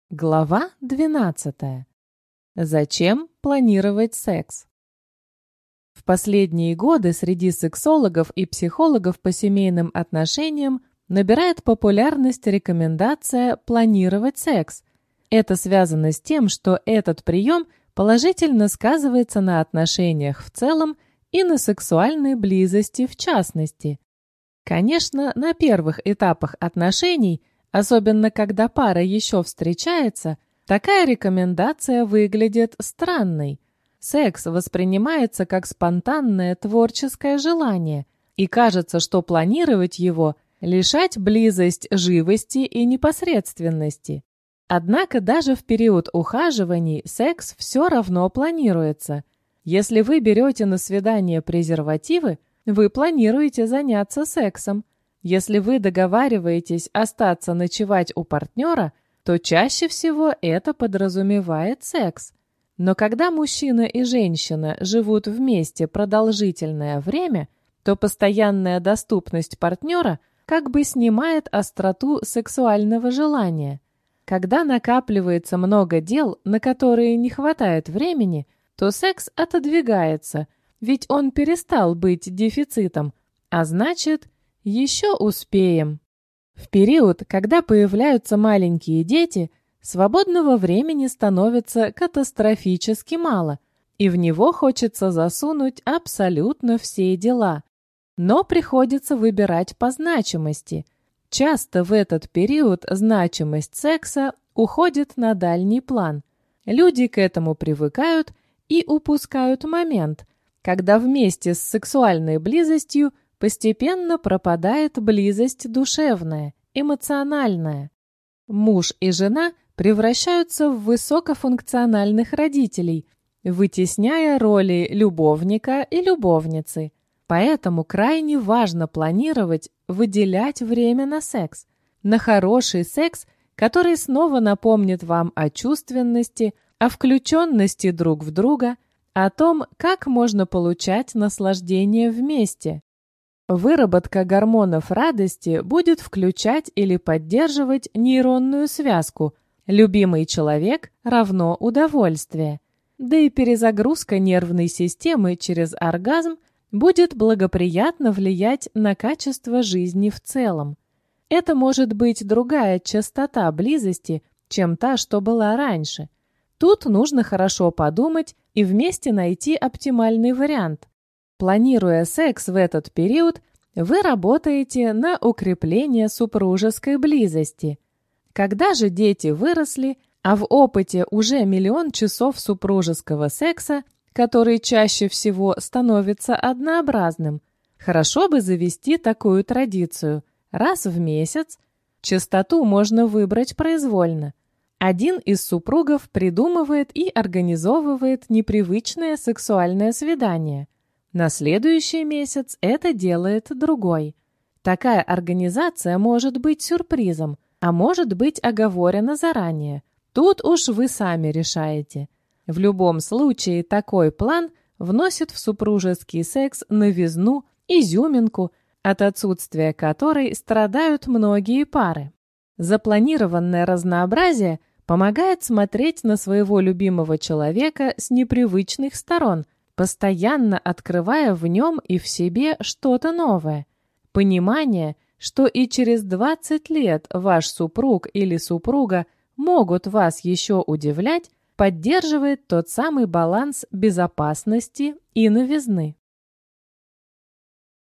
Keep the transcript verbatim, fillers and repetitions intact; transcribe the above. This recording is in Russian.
Глава двенадцатая. Зачем планировать секс? В последние годы среди сексологов и психологов по семейным отношениям набирает популярность рекомендация планировать секс. Это связано с тем, что этот прием положительно сказывается на отношениях в целом и на сексуальной близости в частности. Конечно, на первых этапах отношений, особенно когда пара еще встречается, такая рекомендация выглядит странной. Секс воспринимается как спонтанное творческое желание, и кажется, что планировать его – лишать близость живости и непосредственности. Однако даже в период ухаживаний секс все равно планируется. Если вы берете на свидание презервативы, вы планируете заняться сексом. Если вы договариваетесь остаться ночевать у партнера, то чаще всего это подразумевает секс. Но когда мужчина и женщина живут вместе продолжительное время, то постоянная доступность партнера как бы снимает остроту сексуального желания. Когда накапливается много дел, на которые не хватает времени, то секс отодвигается, ведь он перестал быть дефицитом, а значит, еще успеем. В период, когда появляются маленькие дети, свободного времени становится катастрофически мало, и в него хочется засунуть абсолютно все дела. Но приходится выбирать по значимости. Часто в этот период значимость секса уходит на дальний план. Люди к этому привыкают и упускают момент, когда вместе с сексуальной близостью постепенно пропадает близость душевная, эмоциональная. Муж и жена превращаются в высокофункциональных родителей, вытесняя роли любовника и любовницы. Поэтому крайне важно планировать, выделять время на секс, на хороший секс, который снова напомнит вам о чувственности, о включенности друг в друга, о том, как можно получать наслаждение вместе. Выработка гормонов радости будет включать или поддерживать нейронную связку «любимый человек равно удовольствие», да и перезагрузка нервной системы через оргазм будет благоприятно влиять на качество жизни в целом. Это может быть другая частота близости, чем та, что была раньше. Тут нужно хорошо подумать и вместе найти оптимальный вариант. Планируя секс в этот период, вы работаете на укрепление супружеской близости. Когда же дети выросли, а в опыте уже миллион часов супружеского секса, который чаще всего становится однообразным, хорошо бы завести такую традицию раз в месяц. Частоту можно выбрать произвольно. Один из супругов придумывает и организовывает непривычное сексуальное свидание. На следующий месяц это делает другой. Такая организация может быть сюрпризом, а может быть оговорена заранее. Тут уж вы сами решаете. В любом случае такой план вносит в супружеский секс новизну, изюминку, от отсутствия которой страдают многие пары. Запланированное разнообразие помогает смотреть на своего любимого человека с непривычных сторон, постоянно открывая в нем и в себе что-то новое. Понимание, что и через двадцать лет ваш супруг или супруга могут вас еще удивлять, поддерживает тот самый баланс безопасности и новизны.